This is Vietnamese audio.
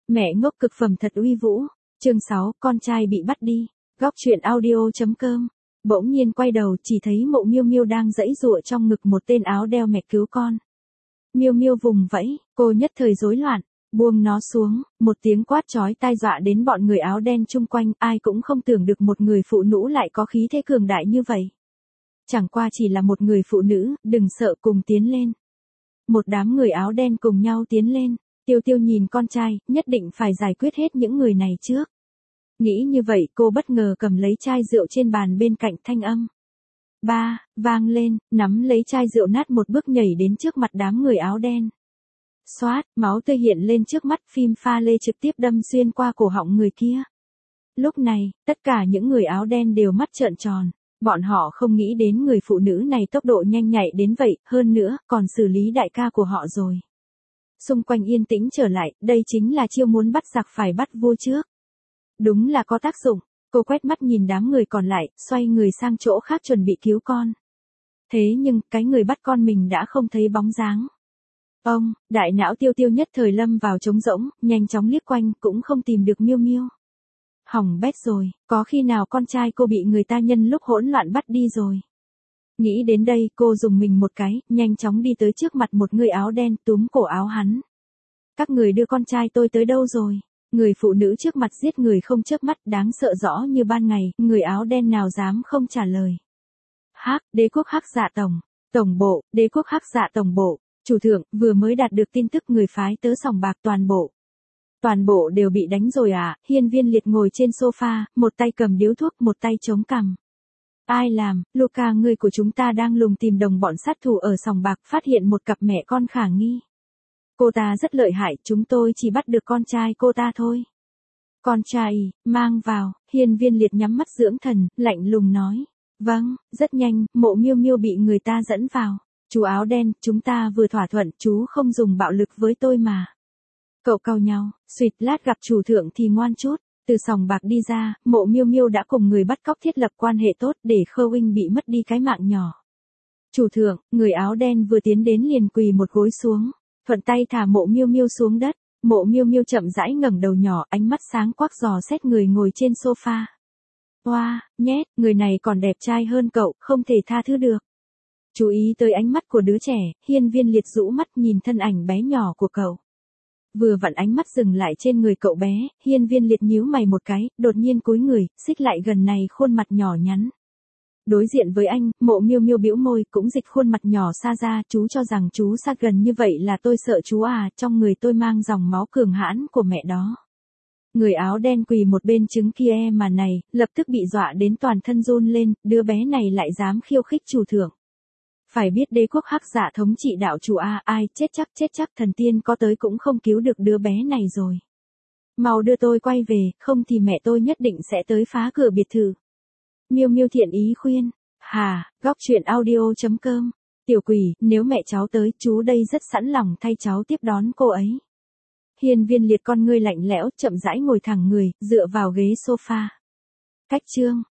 Mẹ ngốc cực phẩm thật uy vũ. Chương 6, con trai bị bắt đi. Góc truyện audio.com. Bỗng nhiên quay đầu chỉ thấy Mộ Miêu Miêu đang giãy giụa trong ngực một tên áo đeo mẹ cứu con. Miêu Miêu vùng vẫy, cô nhất thời rối loạn, buông nó xuống, một tiếng quát chói tai dọa đến bọn người áo đen chung quanh, ai cũng không tưởng được một người phụ nữ lại có khí thế cường đại như vậy. Chẳng qua chỉ là một người phụ nữ, đừng sợ, cùng tiến lên. Một đám người áo đen cùng nhau tiến lên. Tiêu Tiêu nhìn con trai, nhất định phải giải quyết hết những người này trước. Nghĩ như vậy cô bất ngờ cầm lấy chai rượu trên bàn bên cạnh, thanh âm ba vang lên, nắm lấy chai rượu nát một bước nhảy đến trước mặt đám người áo đen. Xoát, máu tươi hiện lên trước mắt, phim pha lê trực tiếp đâm xuyên qua cổ họng người kia. Lúc này, tất cả những người áo đen đều mắt trợn tròn. Bọn họ không nghĩ đến người phụ nữ này tốc độ nhanh nhạy đến vậy, hơn nữa, còn xử lý đại ca của họ rồi. Xung quanh yên tĩnh trở lại, đây chính là chiêu muốn bắt giặc phải bắt vua trước. Đúng là có tác dụng. Cô quét mắt nhìn đám người còn lại, xoay người sang chỗ khác chuẩn bị cứu con. Thế nhưng, cái người bắt con mình đã không thấy bóng dáng. Đại não Tiêu Tiêu nhất thời lâm vào trống rỗng, nhanh chóng liếc quanh, cũng không tìm được Miêu Miêu. Hỏng bét rồi, có khi nào con trai cô bị người ta nhân lúc hỗn loạn bắt đi rồi. Nghĩ đến đây, cô dùng mình một cái, nhanh chóng đi tới trước mặt một người áo đen, túm cổ áo hắn. Các người đưa con trai tôi tới đâu rồi? Người phụ nữ trước mặt giết người không chớp mắt, đáng sợ rõ như ban ngày, người áo đen nào dám không trả lời. Đế quốc Hắc Dạ tổng bộ, đế quốc Hắc Dạ tổng bộ, chủ thượng, vừa mới đạt được tin tức người phái tớ sòng bạc toàn bộ đều bị đánh rồi à? Hiên Viên Liệt ngồi trên sofa, một tay cầm điếu thuốc, một tay chống cằm. Ai làm? Luca, người của chúng ta đang lùng tìm đồng bọn sát thủ ở sòng bạc, phát hiện một cặp mẹ con khả nghi. Cô ta rất lợi hại, chúng tôi chỉ bắt được con trai cô ta thôi. Con trai, mang vào. Hiên Viên Liệt nhắm mắt dưỡng thần, lạnh lùng nói. Vâng, rất nhanh, Mộ Miêu Miêu bị người ta dẫn vào. Chú áo đen, chúng ta vừa thỏa thuận, chú không dùng bạo lực với tôi mà. Cậu cau nhau, suýt lát gặp chủ thượng thì ngoan chút. Từ sòng bạc đi ra, Mộ Miêu Miêu đã cùng người bắt cóc thiết lập quan hệ tốt để Khâu bị mất đi cái mạng nhỏ. Chủ thượng, người áo đen vừa tiến đến liền quỳ một gối xuống, thuận tay thả Mộ Miêu Miêu xuống đất. Mộ Miêu Miêu chậm rãi ngẩng đầu nhỏ, ánh mắt sáng quắc dò xét người ngồi trên sofa. Oa, nhét, người này còn đẹp trai hơn cậu, không thể tha thứ được. Chú ý tới ánh mắt của đứa trẻ, Hiên Viên Liệt rũ mắt nhìn thân ảnh bé nhỏ của cậu. Vừa vặn ánh mắt dừng lại trên người cậu bé, Hiên Viên Liệt nhíu mày một cái, đột nhiên cúi người, xích lại gần này khuôn mặt nhỏ nhắn. Đối diện với anh, Mộ Miêu Miêu bĩu môi, cũng dịch khuôn mặt nhỏ xa ra, chú cho rằng chú sát gần như vậy là tôi sợ chú à, trong người tôi mang dòng máu cường hãn của mẹ đó. Người áo đen quỳ một bên chứng kia mà này, lập tức bị dọa đến toàn thân run lên, đứa bé này lại dám khiêu khích chủ thượng. Phải biết đế quốc Hắc Dạ thống trị đạo chủ a, ai chết chắc thần tiên có tới cũng không cứu được đứa bé này rồi. Mau đưa tôi quay về, không thì mẹ tôi nhất định sẽ tới phá cửa biệt thự. Miêu Miêu thiện ý khuyên. Góc truyện audio.com. Tiểu quỷ, nếu mẹ cháu tới, chú đây rất sẵn lòng thay cháu tiếp đón cô ấy. Hiên Viên Liệt con ngươi lạnh lẽo, chậm rãi ngồi thẳng người, dựa vào ghế sofa. Cách chương.